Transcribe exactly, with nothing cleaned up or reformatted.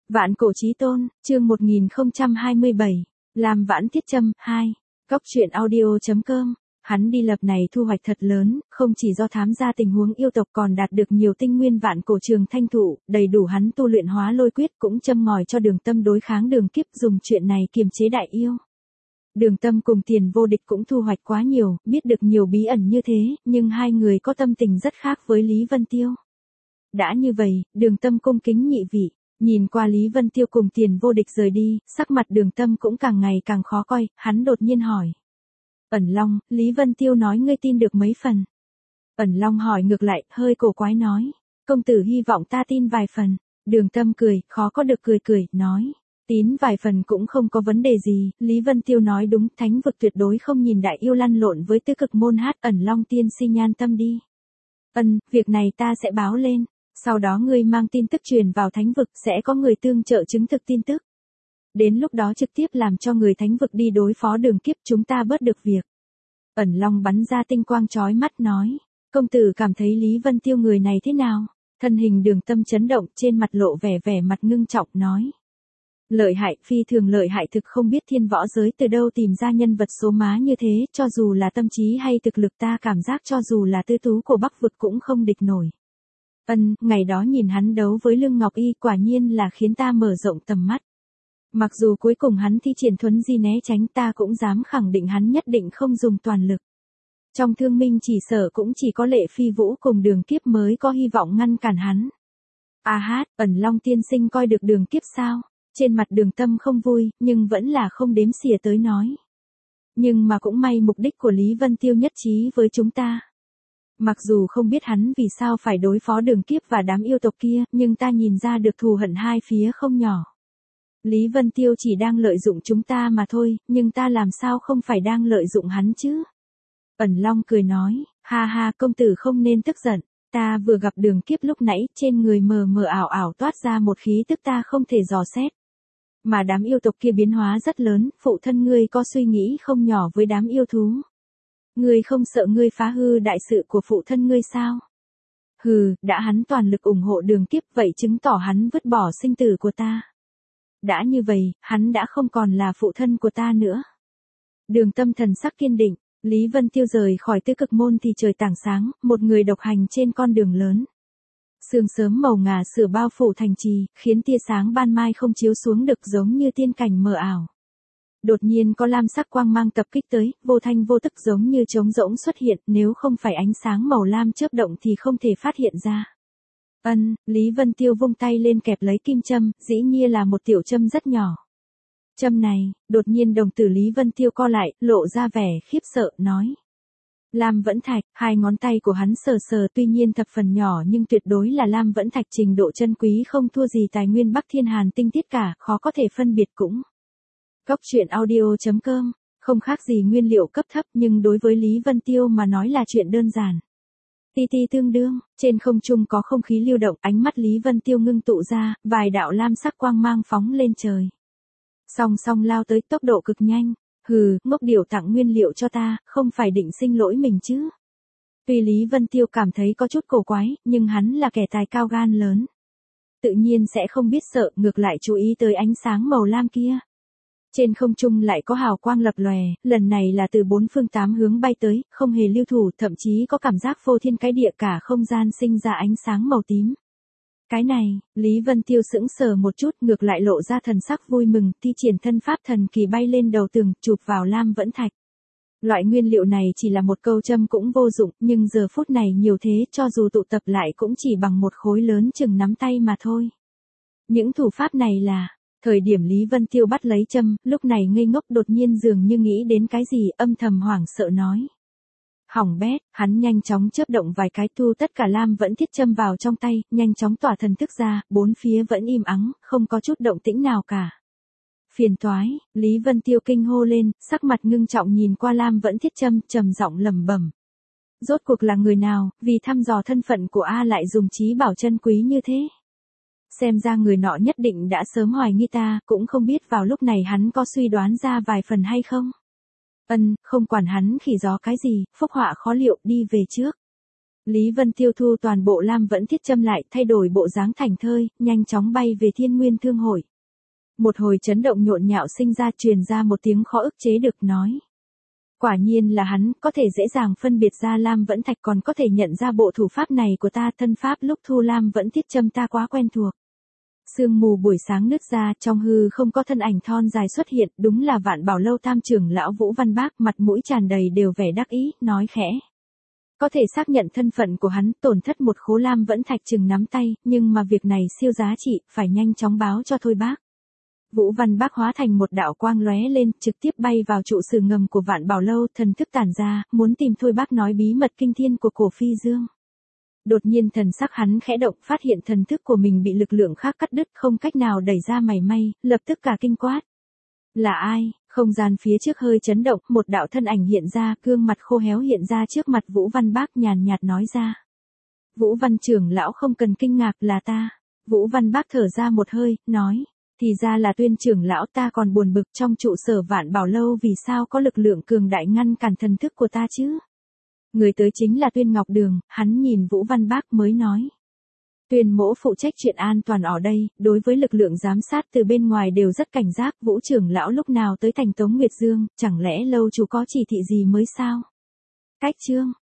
Vạn cổ chí tôn, chương một nghìn không trăm hai mươi bảy, làm vãn thiết châm, hai. Góc truyện audio.com, hắn đi lập này thu hoạch thật lớn, không chỉ do thám ra tình huống yêu tộc còn đạt được nhiều tinh nguyên vạn cổ trường thanh thụ, đầy đủ hắn tu luyện hóa lôi quyết cũng châm ngòi cho Đường Tâm đối kháng Đường Kiếp dùng chuyện này kiềm chế đại yêu. Đường Tâm cùng Tiền Vô Địch cũng thu hoạch quá nhiều, biết được nhiều bí ẩn như thế, nhưng hai người có tâm tình rất khác với Lý Vân Tiêu. Đã như vậy, Đường Tâm cung kính nhị vị. Nhìn qua Lý Vân Tiêu cùng Tiền Vô Địch rời đi, sắc mặt Đường Tâm cũng càng ngày càng khó coi, hắn đột nhiên hỏi. Ẩn Long, Lý Vân Tiêu nói ngươi tin được mấy phần. Ẩn Long hỏi ngược lại, hơi cổ quái nói. Công tử hy vọng ta tin vài phần. Đường Tâm cười, khó có được cười cười, nói. Tín vài phần cũng không có vấn đề gì, Lý Vân Tiêu nói đúng, thánh vực tuyệt đối không nhìn đại yêu lăn lộn với tư cực môn hát. Ẩn Long tiên sinh nhan tâm đi. Ân, việc này ta sẽ báo lên. Sau đó ngươi mang tin tức truyền vào thánh vực, sẽ có người tương trợ chứng thực tin tức. Đến lúc đó trực tiếp làm cho người thánh vực đi đối phó Đường Kiếp, chúng ta bớt được việc. Ẩn Long bắn ra tinh quang chói mắt nói. Công tử cảm thấy Lý Vân Tiêu người này thế nào? Thân hình Đường Tâm chấn động, trên mặt lộ vẻ vẻ mặt ngưng trọng nói. Lợi hại, phi thường lợi hại, thực không biết thiên võ giới từ đâu tìm ra nhân vật số má như thế, cho dù là tâm trí hay thực lực ta cảm giác cho dù là tư tú của Bắc vực cũng không địch nổi. Ân, ngày đó nhìn hắn đấu với Lương Ngọc Y quả nhiên là khiến ta mở rộng tầm mắt. Mặc dù cuối cùng hắn thi triển thuấn di né tránh, ta cũng dám khẳng định hắn nhất định không dùng toàn lực. Trong thương minh chỉ sợ cũng chỉ có Lệ Phi Vũ cùng Đường Kiếp mới có hy vọng ngăn cản hắn. A hát, Ẩn Long tiên sinh coi được Đường Kiếp sao? Trên mặt Đường Tâm không vui, nhưng vẫn là không đếm xỉa tới nói. Nhưng mà cũng may mục đích của Lý Vân Tiêu nhất trí với chúng ta. Mặc dù không biết hắn vì sao phải đối phó Đường Kiếp và đám yêu tộc kia, nhưng ta nhìn ra được thù hận hai phía không nhỏ. Lý Vân Tiêu chỉ đang lợi dụng chúng ta mà thôi, nhưng ta làm sao không phải đang lợi dụng hắn chứ? Ẩn Long cười nói, ha ha, công tử không nên tức giận, ta vừa gặp Đường Kiếp lúc nãy, trên người mờ mờ ảo ảo toát ra một khí tức ta không thể dò xét. Mà đám yêu tộc kia biến hóa rất lớn, phụ thân ngươi có suy nghĩ không nhỏ với đám yêu thú. Ngươi không sợ ngươi phá hư đại sự của phụ thân ngươi sao? Hừ, đã hắn toàn lực ủng hộ Đường Kiếp vậy chứng tỏ hắn vứt bỏ sinh tử của ta. Đã như vậy, hắn đã không còn là phụ thân của ta nữa. Đường Tâm thần sắc kiên định, Lý Vân Tiêu rời khỏi Tư Cực môn thì trời tảng sáng, một người độc hành trên con đường lớn. Sương sớm màu ngà sửa bao phủ thành trì, khiến tia sáng ban mai không chiếu xuống được giống như tiên cảnh mờ ảo. Đột nhiên có lam sắc quang mang tập kích tới, vô thanh vô tức giống như trống rỗng xuất hiện, nếu không phải ánh sáng màu lam chớp động thì không thể phát hiện ra. Ân, Lý Vân Tiêu vung tay lên kẹp lấy kim châm, dĩ nhiên là một tiểu châm rất nhỏ. Châm này, đột nhiên đồng tử Lý Vân Tiêu co lại, lộ ra vẻ khiếp sợ, nói. Lam vẫn thạch, hai ngón tay của hắn sờ sờ tuy nhiên thập phần nhỏ nhưng tuyệt đối là lam vẫn thạch, trình độ chân quý không thua gì tài nguyên Bắc Thiên Hàn tinh tiết cả, khó có thể phân biệt cũng. Góc truyện audio.com, không khác gì nguyên liệu cấp thấp nhưng đối với Lý Vân Tiêu mà nói là chuyện đơn giản. Ti ti tương đương, trên không trung có không khí lưu động, ánh mắt Lý Vân Tiêu ngưng tụ ra, vài đạo lam sắc quang mang phóng lên trời. Song song lao tới tốc độ cực nhanh, hừ, ngốc điểu tặng nguyên liệu cho ta, không phải định sinh lỗi mình chứ. Tuy Lý Vân Tiêu cảm thấy có chút cổ quái, nhưng hắn là kẻ tài cao gan lớn. Tự nhiên sẽ không biết sợ, ngược lại chú ý tới ánh sáng màu lam kia. Trên không trung lại có hào quang lập lòe, lần này là từ bốn phương tám hướng bay tới, không hề lưu thủ, thậm chí có cảm giác phô thiên cái địa, cả không gian sinh ra ánh sáng màu tím. Cái này, Lý Vân Tiêu sững sờ một chút, ngược lại lộ ra thần sắc vui mừng, thi triển thân pháp thần kỳ bay lên đầu tường, chụp vào lam vẫn thạch. Loại nguyên liệu này chỉ là một câu châm cũng vô dụng, nhưng giờ phút này nhiều thế, cho dù tụ tập lại cũng chỉ bằng một khối lớn chừng nắm tay mà thôi. Những thủ pháp này là... Thời điểm Lý Vân Tiêu bắt lấy châm, lúc này ngây ngốc đột nhiên dường như nghĩ đến cái gì, âm thầm hoảng sợ nói. Hỏng bét, hắn nhanh chóng chớp động vài cái, thu tất cả lam vẫn thiết châm vào trong tay, nhanh chóng tỏa thần thức ra, bốn phía vẫn im ắng, không có chút động tĩnh nào cả. Phiền toái, Lý Vân Tiêu kinh hô lên, sắc mặt ngưng trọng nhìn qua lam vẫn thiết châm, trầm giọng lẩm bẩm. Rốt cuộc là người nào, vì thăm dò thân phận của A lại dùng trí bảo chân quý như thế? Xem ra người nọ nhất định đã sớm hoài nghi ta, cũng không biết vào lúc này hắn có suy đoán ra vài phần hay không. Ân, không quản hắn khỉ gió cái gì, phúc họa khó liệu, đi về trước. Lý Vân Tiêu thu toàn bộ lam vẫn thiết châm lại, thay đổi bộ dáng thành thơi, nhanh chóng bay về Thiên Nguyên Thương hội. Một hồi chấn động nhộn nhạo sinh ra, truyền ra một tiếng khó ức chế được, nói. Quả nhiên là hắn, có thể dễ dàng phân biệt ra lam vẫn thạch, còn có thể nhận ra bộ thủ pháp này của ta, thân pháp lúc thu lam vẫn thiết châm ta quá quen thuộc. Sương mù buổi sáng nứt ra, trong hư không có thân ảnh thon dài xuất hiện, đúng là Vạn Bảo Lâu tam trưởng lão Vũ Văn Bác, mặt mũi tràn đầy đều vẻ đắc ý, nói khẽ. Có thể xác nhận thân phận của hắn, tổn thất một khố lam vẫn thạch chừng nắm tay, nhưng mà việc này siêu giá trị, phải nhanh chóng báo cho Thôi Bác. Vũ Văn Bác hóa thành một đạo quang lóe lên, trực tiếp bay vào trụ sở ngầm của Vạn Bảo Lâu, thần thức tản ra, muốn tìm Thôi Bác nói bí mật kinh thiên của Cổ Phi Dương. Đột nhiên thần sắc hắn khẽ động, phát hiện thần thức của mình bị lực lượng khác cắt đứt, không cách nào đẩy ra mảy may, lập tức cả kinh quát. Là ai? Không gian phía trước hơi chấn động, một đạo thân ảnh hiện ra, gương mặt khô héo hiện ra trước mặt Vũ Văn Bác, nhàn nhạt nói ra. Vũ Văn trưởng lão không cần kinh ngạc, là ta. Vũ Văn Bác thở ra một hơi, nói. Thì ra là Tuyên trưởng lão, ta còn buồn bực, trong trụ sở Vạn Bảo Lâu vì sao có lực lượng cường đại ngăn cản thần thức của ta chứ? Người tới chính là Tuyên Ngọc Đường, hắn nhìn Vũ Văn Bác mới nói. Tuyên mỗ phụ trách chuyện an toàn ở đây, đối với lực lượng giám sát từ bên ngoài đều rất cảnh giác, Vũ trưởng lão lúc nào tới thành Tống Nguyệt Dương, chẳng lẽ lâu chủ có chỉ thị gì mới sao? Cách chương,